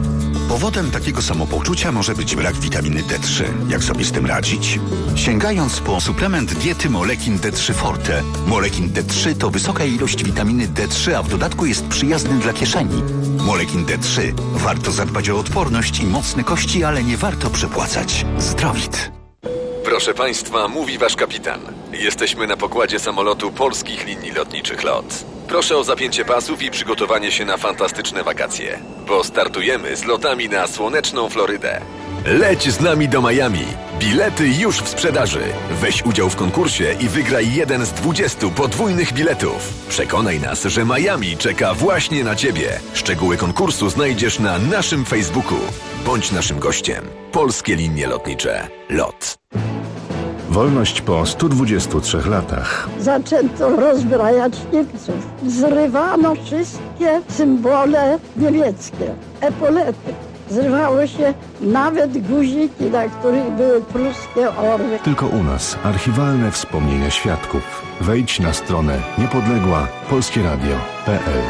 Powodem takiego samopoczucia może być brak witaminy D3. Jak sobie z tym radzić? Sięgając po suplement diety Molekin D3 Forte. Molekin D3 to wysoka ilość witaminy D3, a w dodatku jest przyjazny dla kieszeni. Molekin D3. Warto zadbać o odporność i mocne kości, ale nie warto przepłacać. Zdrowit. Proszę Państwa, mówi Wasz kapitan. Jesteśmy na pokładzie samolotu Polskich Linii Lotniczych LOT. Proszę o zapięcie pasów i przygotowanie się na fantastyczne wakacje, bo startujemy z lotami na słoneczną Florydę. Leć z nami do Miami. Bilety już w sprzedaży. Weź udział w konkursie i wygraj jeden z 20 podwójnych biletów. Przekonaj nas, że Miami czeka właśnie na Ciebie. Szczegóły konkursu znajdziesz na naszym Facebooku. Bądź naszym gościem. Polskie Linie Lotnicze LOT. Wolność po 123 latach. Zaczęto rozbrajać Niemców. Zrywano wszystkie symbole niemieckie, epolety. Zrywało się nawet guziki, na których były pruskie orły. Tylko u nas archiwalne wspomnienia świadków. Wejdź na stronę niepodległa-polskieradio.pl.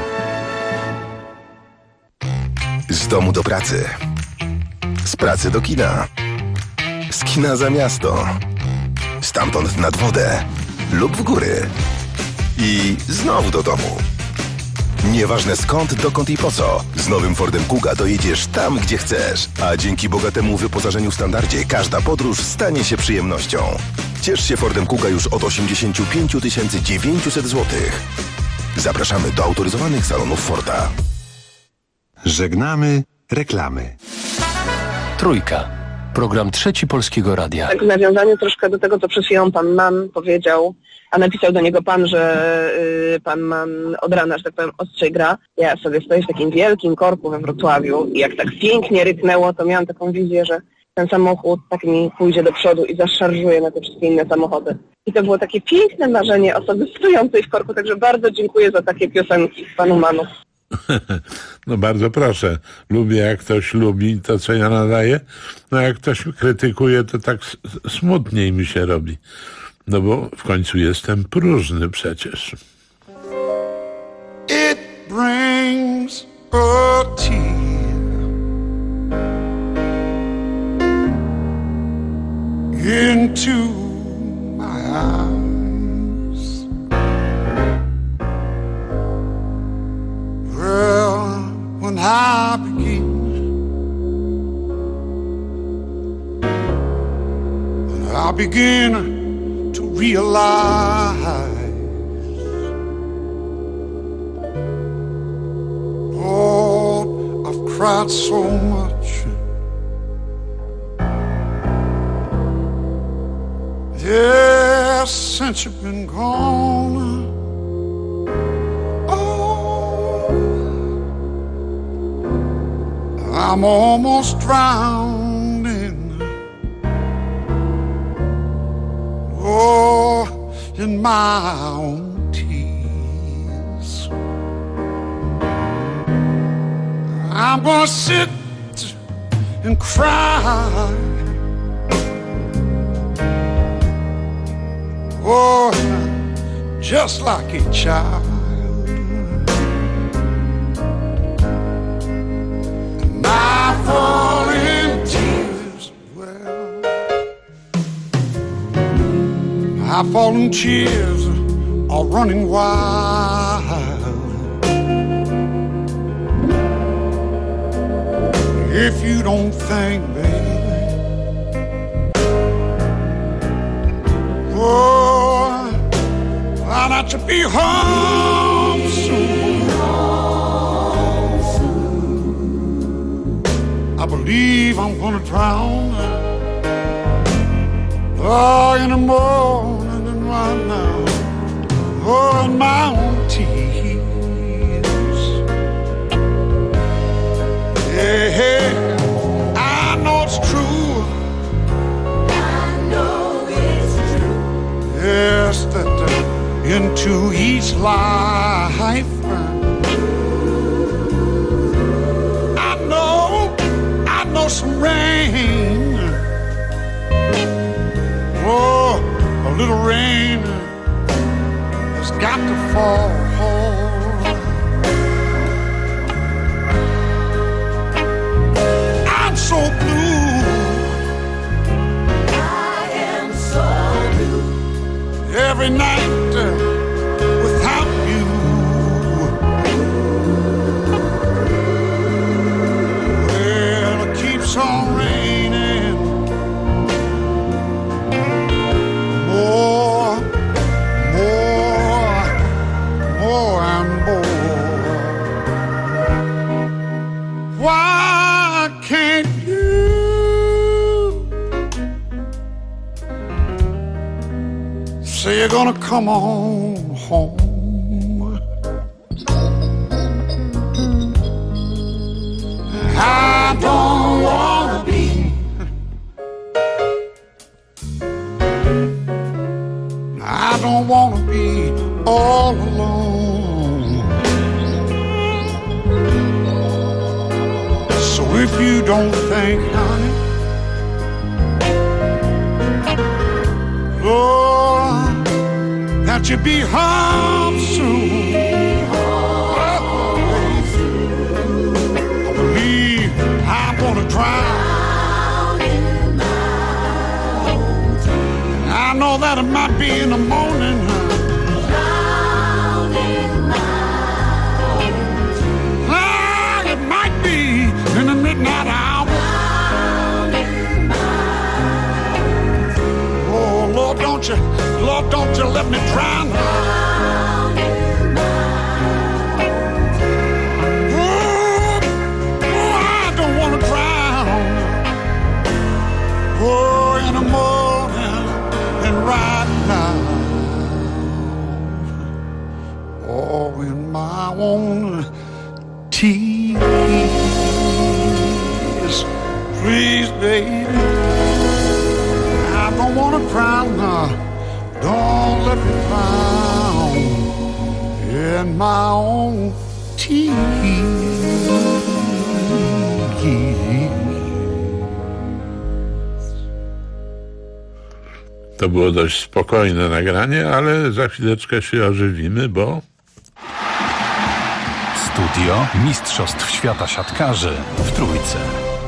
Z domu do pracy. Z pracy do kina. Z kina za miasto. Stamtąd nad wodę lub w góry. I znowu do domu. Nieważne skąd, dokąd i po co. Z nowym Fordem Kuga dojedziesz tam, gdzie chcesz. A dzięki bogatemu wyposażeniu Standardzie każda podróż stanie się przyjemnością. Ciesz się Fordem Kuga już od 85 900 zł. Zapraszamy do autoryzowanych salonów Forda. Żegnamy reklamy. Trójka. Program Trzeci Polskiego Radia. Tak w nawiązaniu troszkę do tego, co przed chwilą pan Mann powiedział, a napisał do niego pan, że pan Mann od rana, że tak powiem, ostrzej gra. Ja sobie stoję w takim wielkim korku we Wrocławiu i jak tak pięknie ryknęło, to miałam taką wizję, że ten samochód tak mi pójdzie do przodu i zaszarżuje na te wszystkie inne samochody. I to było takie piękne marzenie osoby stojącej w korku, także bardzo dziękuję za takie piosenki panu Mannu. No bardzo proszę. Lubię, jak ktoś lubi to, co ja nadaję. No jak ktoś krytykuje, to tak smutniej mi się robi. No bo w końcu jestem próżny przecież. It brings a tear into my eyes. Well, when I begin to realize, oh, I've cried so much. Yes, since you've been gone. Oh, I'm almost drowning. Oh, in my own tears. I'm gonna sit and cry. Oh, just like a child. My falling tears, well, my falling tears are running wild. If you don't think, baby, oh, why not you be home soon? I believe I'm gonna drown. Oh, in the morning and right now, oh, in my own tears. Yeah, I know it's true. I know it's true. Yes, that into each life I know some rain. Oh, a little rain has got to fall. so blue. I am so blue. Every night without you. Well, it keeps on raining. More and more. Why can't you say you're gonna come on home? I don't wanna be all alone. So if you don't think, honey, oh, that you'll be home soon, I believe I'm gonna drown in my own tears. I know that it might be in the morning, honey. In the midnight hour. Oh, Lord, don't you let me drown. Oh, I don't want to drown. Oh, in the morning and right now. Oh, in my own tears. Please, baby, I don't want to drown now. Don't let me drown in my own tears. To było dość spokojne nagranie, ale za chwileczkę się ożywimy, bo... Studio Mistrzostw Świata Siatkarzy w Trójce.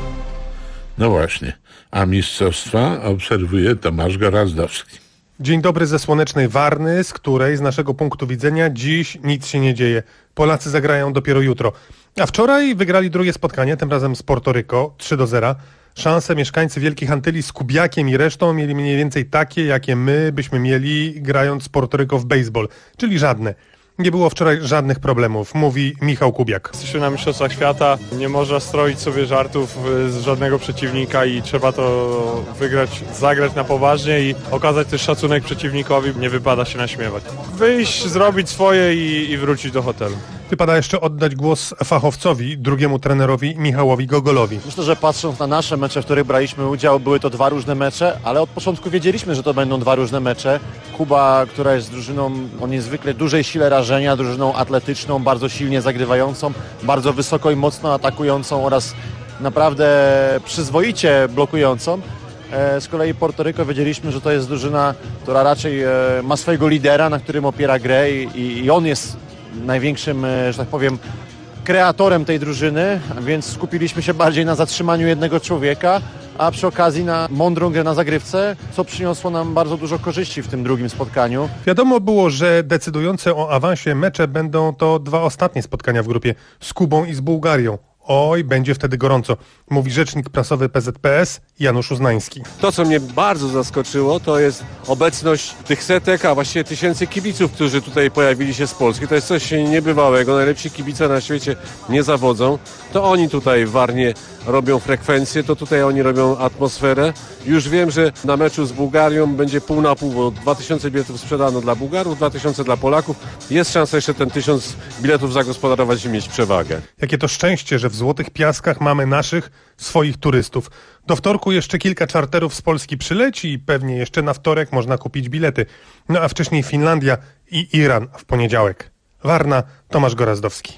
No właśnie, a mistrzostwa obserwuje Tomasz Gorazdowski. Dzień dobry ze słonecznej Warny, z której z naszego punktu widzenia dziś nic się nie dzieje. Polacy zagrają dopiero jutro. A wczoraj wygrali drugie spotkanie, tym razem z Portoryko, 3-0. Szanse mieszkańcy Wielkich Antyli z Kubiakiem i resztą mieli mniej więcej takie, jakie my byśmy mieli grając z Portoryko w baseball, czyli żadne. Nie było wczoraj żadnych problemów, mówi Michał Kubiak. Jesteśmy na Mistrzostwach Świata, nie można stroić sobie żartów z żadnego przeciwnika i trzeba to wygrać, zagrać na poważnie i okazać też szacunek przeciwnikowi, nie wypada się naśmiewać. Wyjść, zrobić swoje i wrócić do hotelu. Wypada jeszcze oddać głos fachowcowi, drugiemu trenerowi Michałowi Gogolowi. Myślę, że patrząc na nasze mecze, w których braliśmy udział, były to dwa różne mecze, ale od początku wiedzieliśmy, że to będą dwa różne mecze. Kuba, która jest drużyną o niezwykle dużej sile rażenia, drużyną atletyczną, bardzo silnie zagrywającą, bardzo wysoko i mocno atakującą oraz naprawdę przyzwoicie blokującą. Z kolei Portoryko wiedzieliśmy, że to jest drużyna, która raczej ma swojego lidera, na którym opiera grę i on jest największym, że tak powiem, kreatorem tej drużyny, więc skupiliśmy się bardziej na zatrzymaniu jednego człowieka, a przy okazji na mądrą grę na zagrywce, co przyniosło nam bardzo dużo korzyści w tym drugim spotkaniu. Wiadomo było, że decydujące o awansie mecze będą to dwa ostatnie spotkania w grupie z Kubą i z Bułgarią. Oj, będzie wtedy gorąco, mówi rzecznik prasowy PZPS Janusz Uznański. To, co mnie bardzo zaskoczyło, to jest obecność tych setek, a właściwie tysięcy kibiców, którzy tutaj pojawili się z Polski. To jest coś niebywałego. Najlepsi kibice na świecie nie zawodzą. To oni tutaj w Warnie robią frekwencję, to tutaj oni robią atmosferę. Już wiem, że na meczu z Bułgarią będzie pół na pół, bo 2000 biletów sprzedano dla Bułgarów, 2000 dla Polaków. Jest szansa jeszcze ten 1000 biletów zagospodarować i mieć przewagę. Jakie to szczęście, że w Złotych Piaskach mamy naszych, swoich turystów. Do wtorku jeszcze kilka czarterów z Polski przyleci i pewnie jeszcze na wtorek można kupić bilety. No a wcześniej Finlandia i Iran w poniedziałek. Warna, Tomasz Gorazdowski.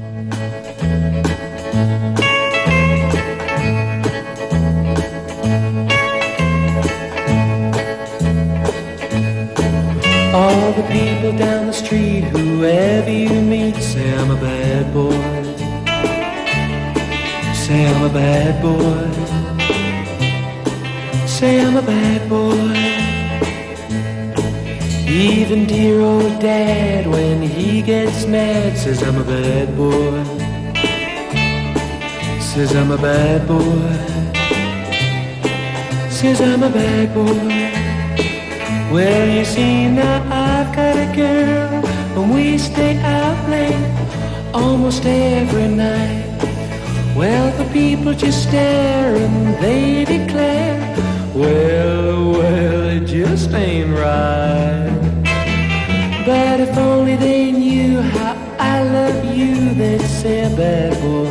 All the people down the street, whoever you meet, say I'm a bad boy. Say I'm a bad boy. say I'm a bad boy. Even dear old dad, when he gets mad, says I'm a bad boy. Says I'm a bad boy. Says I'm a bad boy. Well, you see, now I've got a girl, and we stay out late almost every night. Well, the people just stare and they declare, well, well, it just ain't right. But if only they knew how I love you, they'd say a bad boy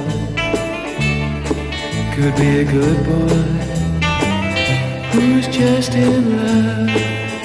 could be a good boy who's just in love.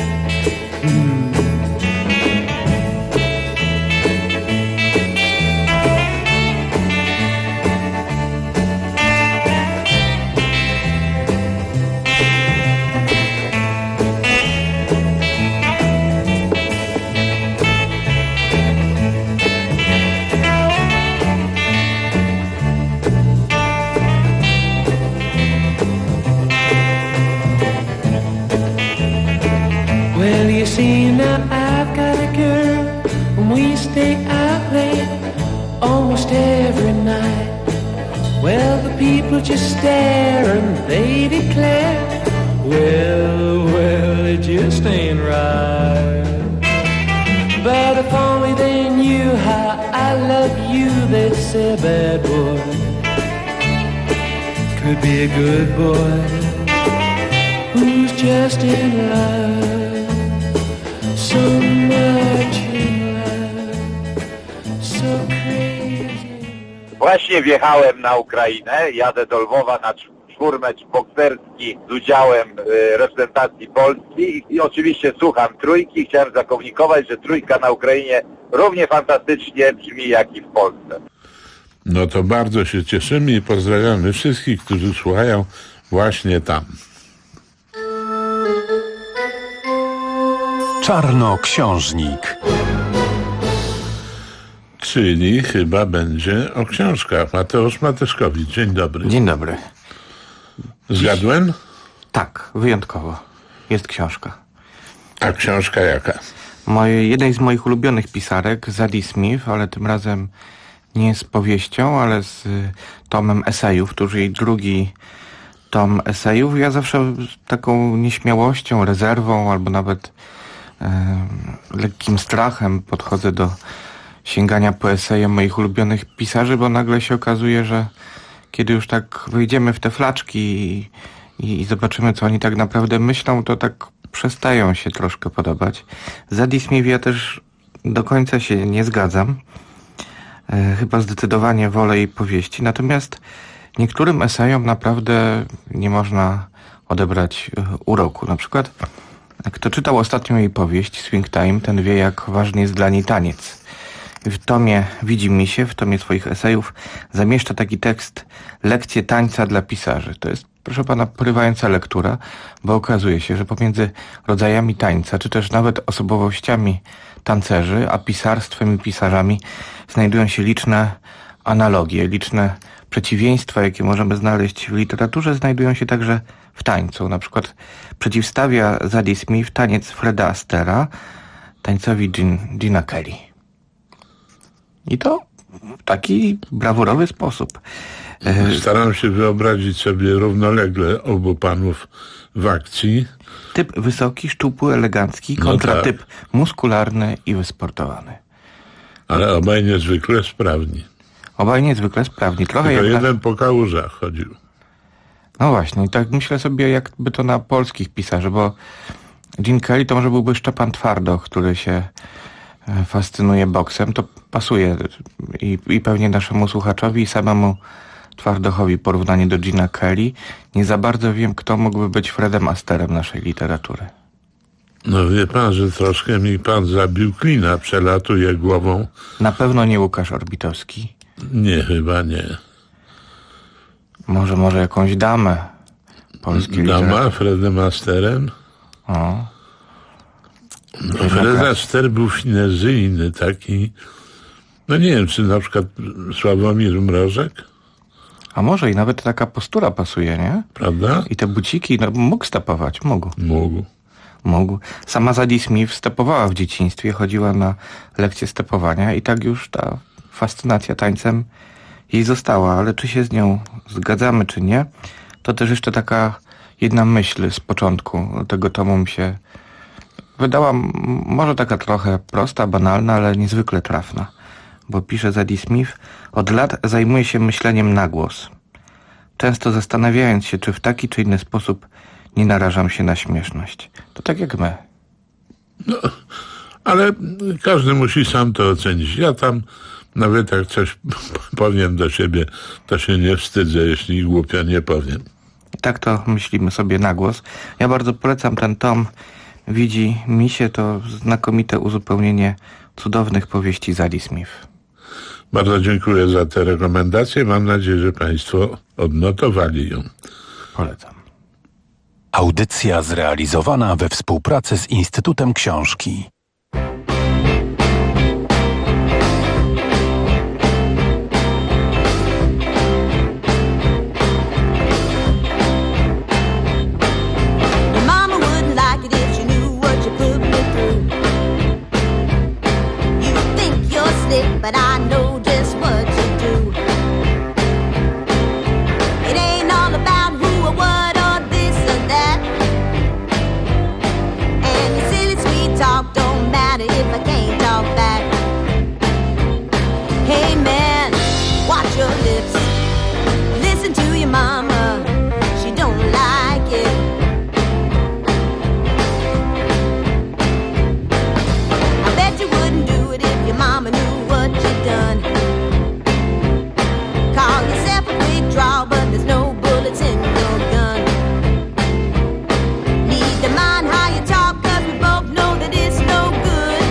Well, you see, now I've got a girl, and we stay out late almost every night. Well, the people just stare and they declare, well, well, it just ain't right. But if only they knew how I love you, they'd say a bad boy could be a good boy who's just in love. So much in love, so crazy. Właśnie wjechałem na Ukrainę, jadę do Lwowa na czwórmecz bokserski z udziałem reprezentacji Polski i oczywiście słucham Trójki. Chciałem zakomunikować, że Trójka na Ukrainie równie fantastycznie brzmi jak i w Polsce. No to bardzo się cieszymy i pozdrawiamy wszystkich, którzy słuchają właśnie tam. Czarnoksiężnik. Czyli chyba będzie o książkach. Mateusz Matyszkowicz, dzień dobry. Dzień dobry. Zgadłem? Tak, wyjątkowo. Jest książka. A książka jaka? Jednej z moich ulubionych pisarek, Zadie Smith, ale tym razem nie z powieścią, ale z tomem esejów. To już jej drugi tom esejów. Ja zawsze z taką nieśmiałością, rezerwą albo nawet lekkim strachem podchodzę do sięgania po eseje moich ulubionych pisarzy, bo nagle się okazuje, że kiedy już tak wejdziemy w te flaczki i zobaczymy, co oni tak naprawdę myślą, to tak przestają się troszkę podobać. Zadie Smith ja też do końca się nie zgadzam. Chyba zdecydowanie wolę jej powieści. Natomiast niektórym esejom naprawdę nie można odebrać uroku. Na przykład kto czytał ostatnią jej powieść, Swing Time, ten wie, jak ważny jest dla niej taniec. W tomie Widzi mi się, w tomie swoich esejów zamieszcza taki tekst Lekcje tańca dla pisarzy. To jest, proszę pana, porywająca lektura, bo okazuje się, że pomiędzy rodzajami tańca, czy też nawet osobowościami tancerzy, a pisarstwem i pisarzami znajdują się liczne analogie, liczne przeciwieństwa, jakie możemy znaleźć w literaturze, znajdują się także w tańcu. Na przykład przeciwstawia Zadie Smith taniec Freda Astera tańcowi Gina Kelly. I to w taki brawurowy sposób. Staram się wyobrazić sobie równolegle obu panów w akcji. Typ wysoki, szczupły, elegancki, kontra typ muskularny i wysportowany. Ale obaj niezwykle sprawni. Obaj niezwykle sprawni. Trochę tylko jak jeden po kałużach chodził. No właśnie, tak myślę sobie, jakby to na polskich pisarzy, bo Gene Kelly to może byłby Szczepan Twardoch, który się fascynuje boksem. To pasuje i pewnie naszemu słuchaczowi i samemu Twardochowi porównanie do Gina Kelly. Nie za bardzo wiem, kto mógłby być Fredem Asterem naszej literatury. No wie pan, że troszkę mi pan zabił klina, przelatuje głową. Na pewno nie Łukasz Orbitowski. Nie, chyba nie. Może jakąś damę polskiej Dama Fredem Asterem? O. No, Fred Aster był finezyjny, taki... No nie wiem, czy na przykład Sławomir Mrożek? A może i nawet taka postura pasuje, nie? Prawda? I te buciki, no mógł stepować, Mógł. Sama Zadie Smith stepowała w dzieciństwie, chodziła na lekcje stepowania i tak już ta fascynacja tańcem jej została, ale czy się z nią zgadzamy, czy nie, to też jeszcze taka jedna myśl z początku tego tomu mi się wydała może taka trochę prosta, banalna, ale niezwykle trafna. Bo pisze Zadie Smith, od lat zajmuję się myśleniem na głos. Często zastanawiając się, czy w taki czy inny sposób nie narażam się na śmieszność. To tak jak my. No, ale każdy musi sam to ocenić. Ja tam nawet jak coś powiem do siebie, to się nie wstydzę, jeśli głupio nie powiem. Tak to myślimy sobie na głos. Ja bardzo polecam ten tom. Widzi mi się to znakomite uzupełnienie cudownych powieści Zadie Smith. Bardzo dziękuję za te rekomendacje. Mam nadzieję, że Państwo odnotowali ją. Polecam. Audycja zrealizowana we współpracy z Instytutem Książki. But I know just what to do. It ain't all about who or what or this or that. And your silly sweet talk don't matter if I can't talk back. Hey man, watch your lips. Listen to your mama, she don't like it. I bet you wouldn't do it if your mama knew what you've done. Call yourself a quick draw, but there's no bullets in your gun. Need to mind how you talk, cause we both know that it's no good.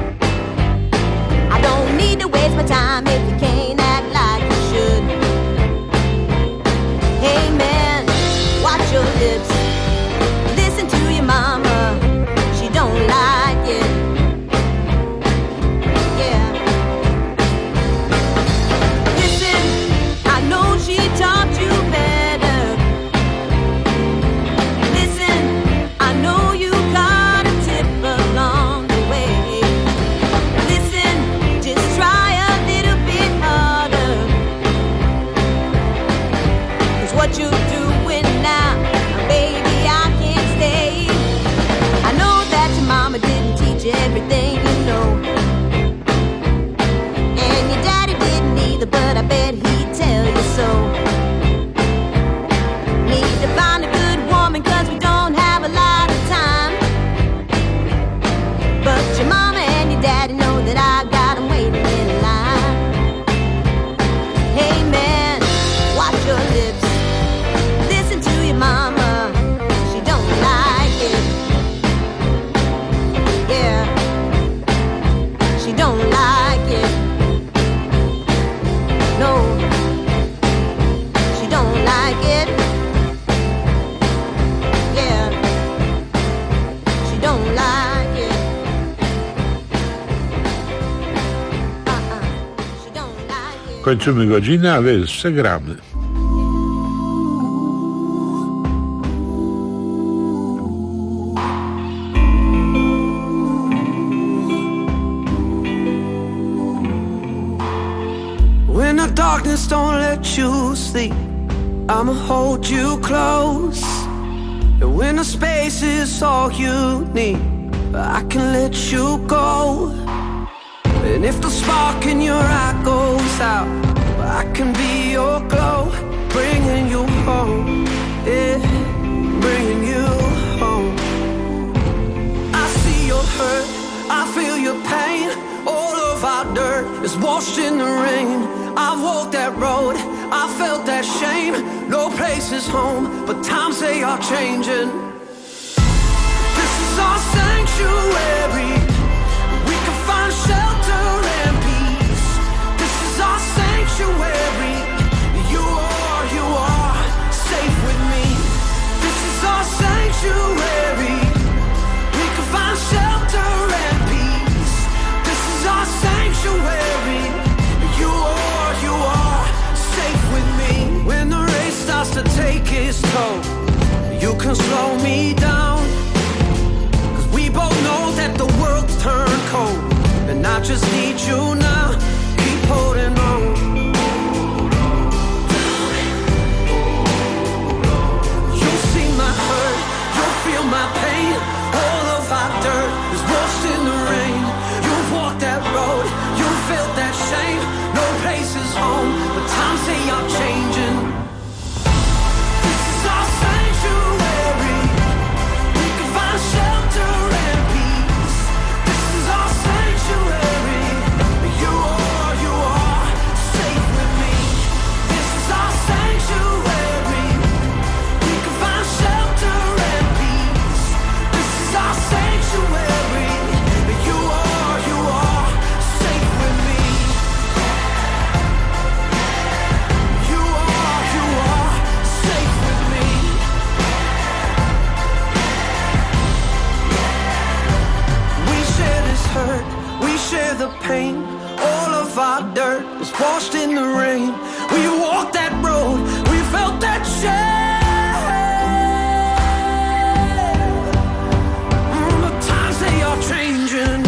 I don't need to waste my time if you can't act like you should. Hey man, watch your lips. Listen to your mama, she don't like it. Taught you better. Listen, I know you got a tip along the way. Listen, just try a little bit harder. 'Cause what you're doing now, baby, I can't stay. I know that your mama didn't teach you everything you know. And your daddy didn't either, but I bet he'd tell you so. Need to find a good woman, cause we don't have a lot of time. But your mama and your daddy know that I got them waiting in line. Hey man, watch your lips. Listen to your mama, she don't like it. Yeah, she don't like it. No, she don't like it. Yeah, she don't like it. She don't like it. Kończymy godzinę, ale jeszcze gramy. When the darkness don't let you sleep, I'ma hold you close. And when the space is all you need, I can let you go. And if the spark in your eye goes out, I can be your glow, bringing you home, yeah, bringing you home. I see your hurt, I feel your pain. All of our dirt is washed in the rain. I've walked that road, I felt that shame. No place is home, but times they are changing. This is our sanctuary. We can find shelter and peace. This is our sanctuary. You are safe with me. This is our sanctuary. We can find shelter and peace. This is our sanctuary. You are safe with me. hurt, we share the pain. All of our dirt is washed in the rain. We walked that road, we felt that shame. The times they are changing.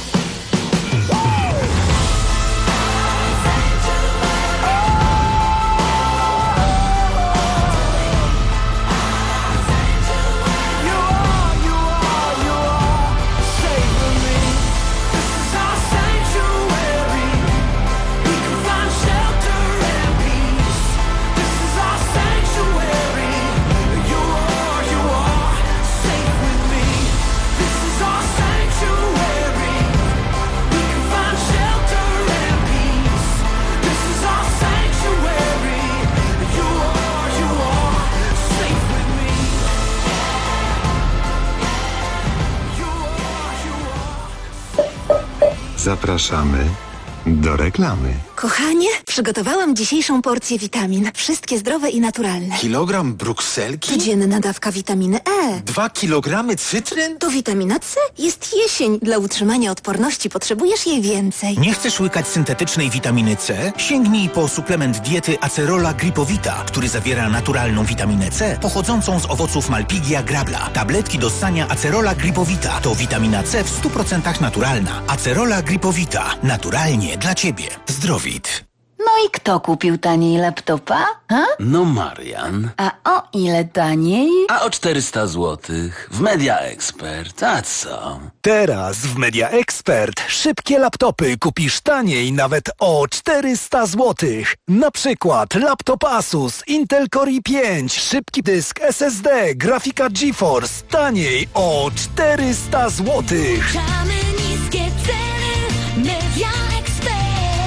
Zapraszamy do reklamy. Kochanie, przygotowałam dzisiejszą porcję witamin. Wszystkie zdrowe i naturalne. Kilogram brukselki? Codzienna dawka witaminy E. 2 kilogramy cytryn? To witamina C. Jest jesień. Dla utrzymania odporności potrzebujesz jej więcej. Nie chcesz łykać syntetycznej witaminy C? Sięgnij po suplement diety Acerola Gripowita, który zawiera naturalną witaminę C pochodzącą z owoców Malpighia grabla. Tabletki do ssania Acerola Gripowita to witamina C w 100% naturalna. Acerola Gripowita. Naturalnie dla Ciebie. Zdrowit. No i kto kupił taniej laptopa? Ha? No Marian. A o ile taniej? A o 400 zł w Media Expert. A co? Teraz w Media Expert szybkie laptopy kupisz taniej nawet o 400 zł. Na przykład laptop Asus Intel Core i5, szybki dysk SSD, grafika GeForce taniej o 400 zł. Niskie ceny, Media Expert.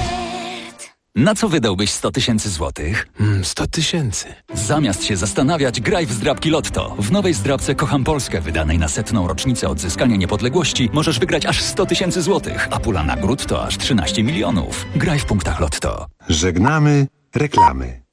Na co wydałbyś 100 000 złotych? 100 000. Zamiast się zastanawiać, graj w zdrabki Lotto. W nowej zdrabce Kocham Polskę, wydanej na 100. rocznicę odzyskania niepodległości, możesz wygrać aż 100 000 złotych, a pula nagród to aż 13 milionów. Graj w punktach Lotto. Żegnamy reklamy.